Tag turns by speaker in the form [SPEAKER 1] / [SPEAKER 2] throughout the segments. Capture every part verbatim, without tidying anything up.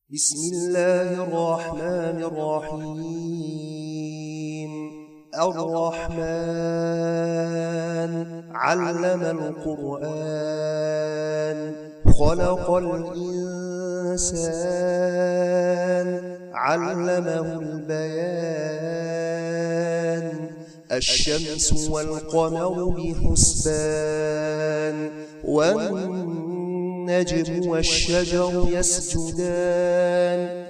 [SPEAKER 1] بسم الله الرحمن الرحيم. الرحمن علم القرآن خلق الإنسان علمه البيان. الشمس والقمر بحسبان والنجم والشجر يسجدان.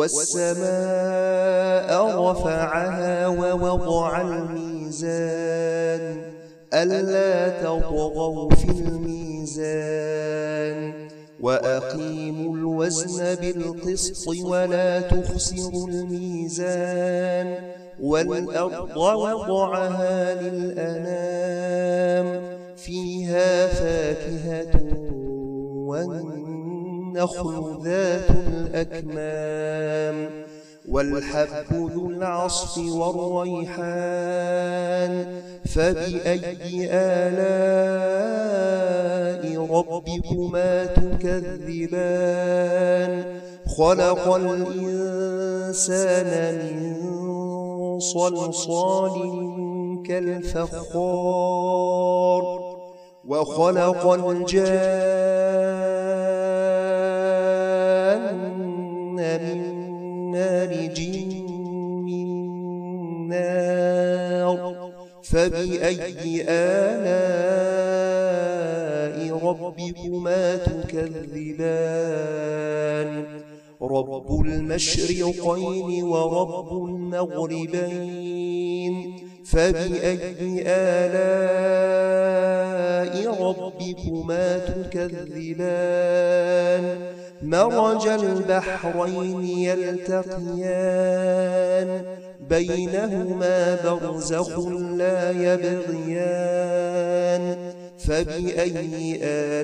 [SPEAKER 1] والسماء رفعها ووضع الميزان ألا تطغوا في الميزان. وأقيموا الوزن بالقسط ولا تخسروا الميزان. والأرض وضعها للأنام فيها فاكهة والنخل ذات الأكمام. والحب ذو العصف والريحان فبأي آلاء ربكما تكذبان. خلق الإنسان من صلصال كالفخار. وخلق الجان من مارج من نار. فبأي آلاء ربكما تكذبان. رب المشرقين ورب المغربين فبأي آلاء ربكما تكذبان. مرج البحرين يلتقيان بينهما برزخ لا يبغيان. فبأي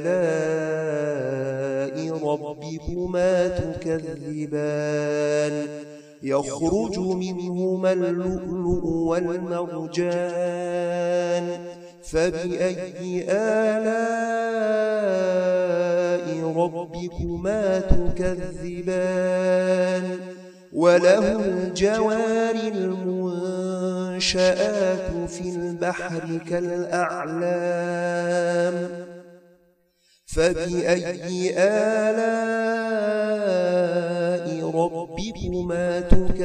[SPEAKER 1] آلاء ربكما تكذبان. يخرج منهما اللؤلؤ والمرجان فبأي آلاء ربكما تكذبان. وله الجوار المنشآت في البحر كالأعلام فبأي آلاء ربكما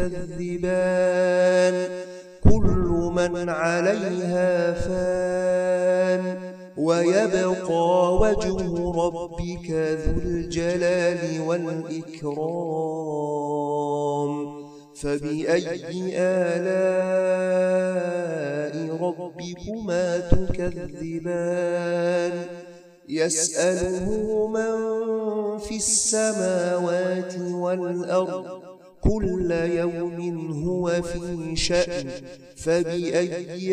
[SPEAKER 1] تكذبان. كل من عليها فان ويبقى وجه ربك ذو الجلال والإكرام. فبأي آلاء ربكما تكذبان. يسأله من في السماوات والأرض كل يوم هو في شأن. فبأي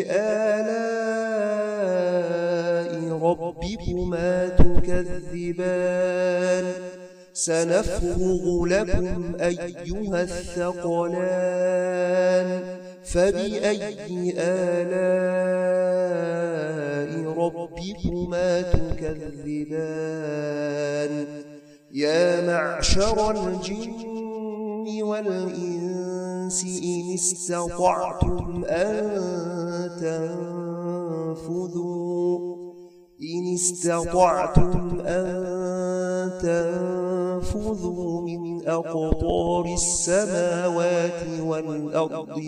[SPEAKER 1] آلاء ربكما تكذبان. سنفرغ لكم أيها الثقلان. فبأي آلاء ربكما تكذبان. يا معشر الجن والإنس إن استطعتم أن تنفذوا إن استطعتم أن تنفذوا من أقطار السماوات والأرض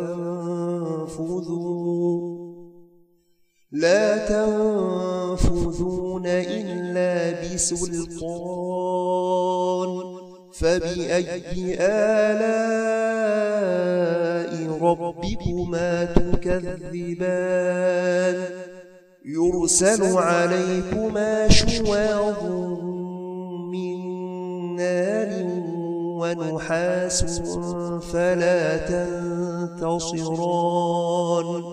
[SPEAKER 1] فانفذوا لا تنفذون إلا بسلطان. فبأي آلاء ربكما تكذبان. يرسل عليكما شواظ من نار ونحاس فلا تنتصران.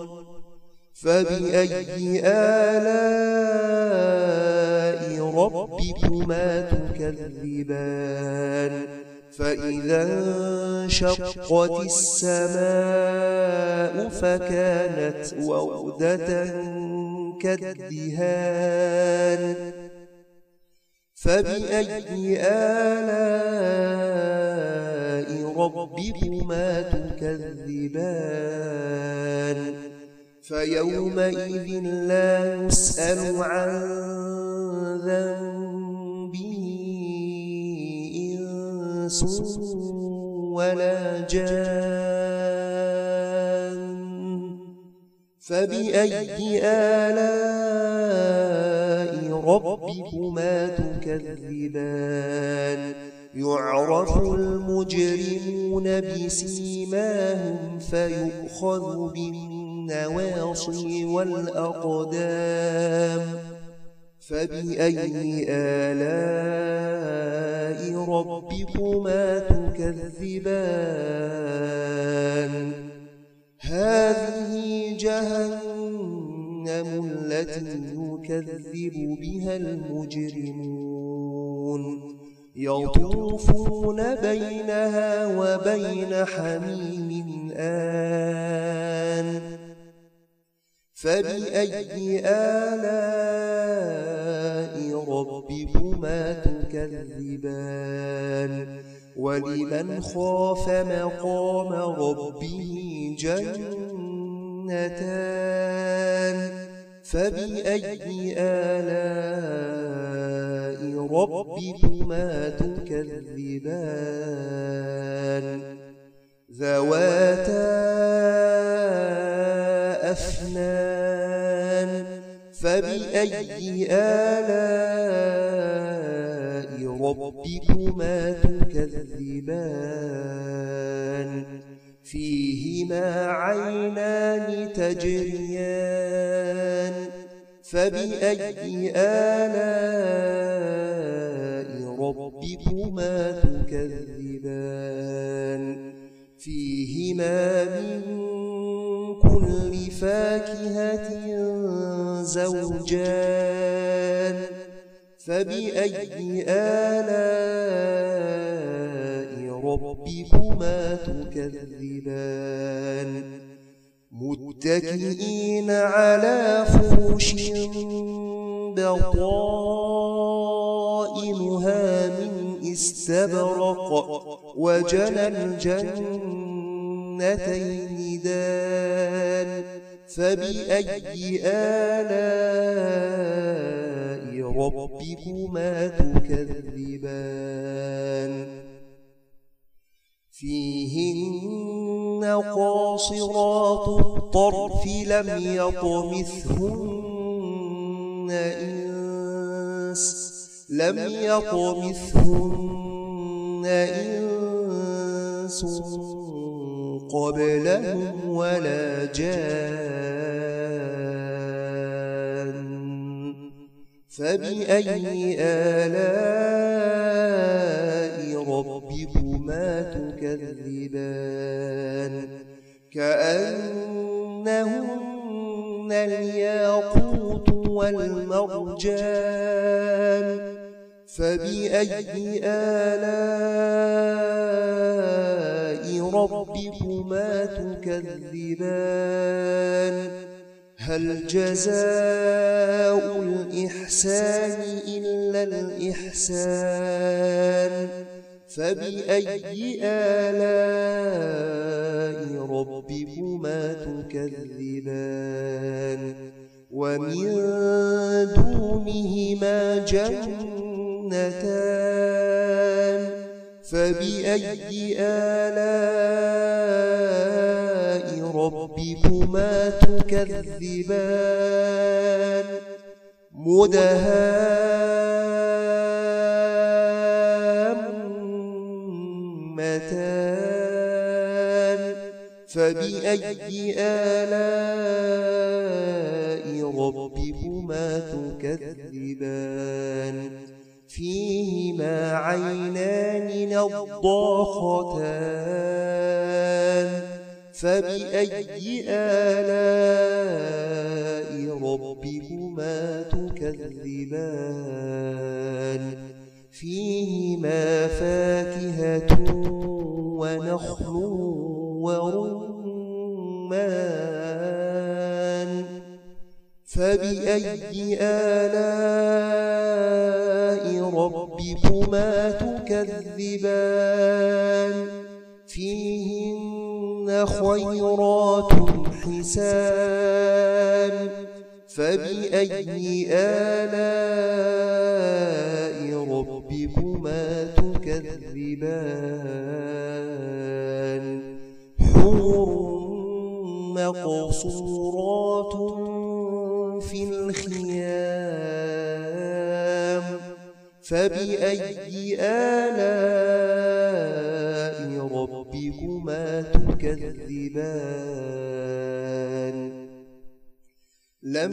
[SPEAKER 1] فبأي آلاء ربكما تكذبان. فإذا انشقت السماء فكانت وردة كالدهان. فبأي آلاء ربكما تكذبان فيومئذ لا يسأل عن ذنبه إنس ولا جان فبأي آلاء ربكما تكذبان يعرف المجرمون بسيماهم فيؤخذ بالنواصي والأقدام فبأي آلاء ربكما تكذبان هذه جهنم التي يكذب بها المجرمون يطوفون بينها وبين حميم آن فبأي آلاء ربكما تكذبان ولمن خاف مقام ربه جنتان فبأي آلاء ربكما تكذبان ذواتا أفنان فبأي آلاء ربكما تكذبان فيهما عينان تجريان فبأي آلاء ربكما تكذبان فيهما من كل فاكهة زوجان فبأي آلاء ربكما تكذبان متكئين على فرش بطائنها من استبرق وجنى الجنتين دان فبأي آلاء ربكما تكذبان فيهن قاصرات الطرف لم يطمثهن إنس لم يطمثهن إنس قبلهم ولا جان فبأي آلاء ربكما تكذبان كأنهن الياقوت والمرجان فبأي آلاء ربكما تكذبان هل جزاء الإحسان إلا الإحسان فبأي آلاء ربكما تكذبان ومن دونهما جنتان فبأي آلاء ربكما تكذبان مدهامتان فبأي آلاء ربكما تكذبان فيهما عينان نضاختان فبأي آلاء ربكما تكذبان فيهما فاكهة ونخل ورمان فبأي آلاء ربكما تكذبان فيهن خيرات حسان فبأي آلاء ربكما تكذبان حور مقصورات في الخيام فبأي آلاء ربكما تكذبان لم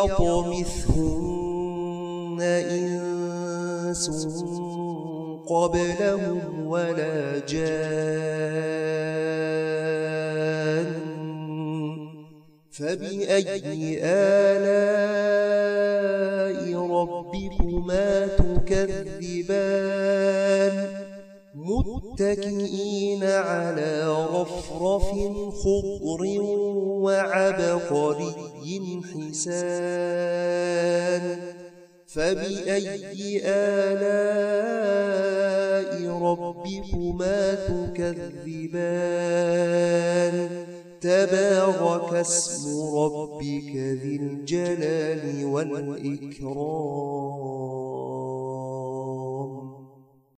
[SPEAKER 1] يطمثهن إنس قبلهم ولا جان فبأي آلاء ربكما تكذبان متكئين على رفرف خضر وعبقري حسان فبأي آلاء ربكما تكذبان تبارك اسم ربك ذي الجلال والإكرام.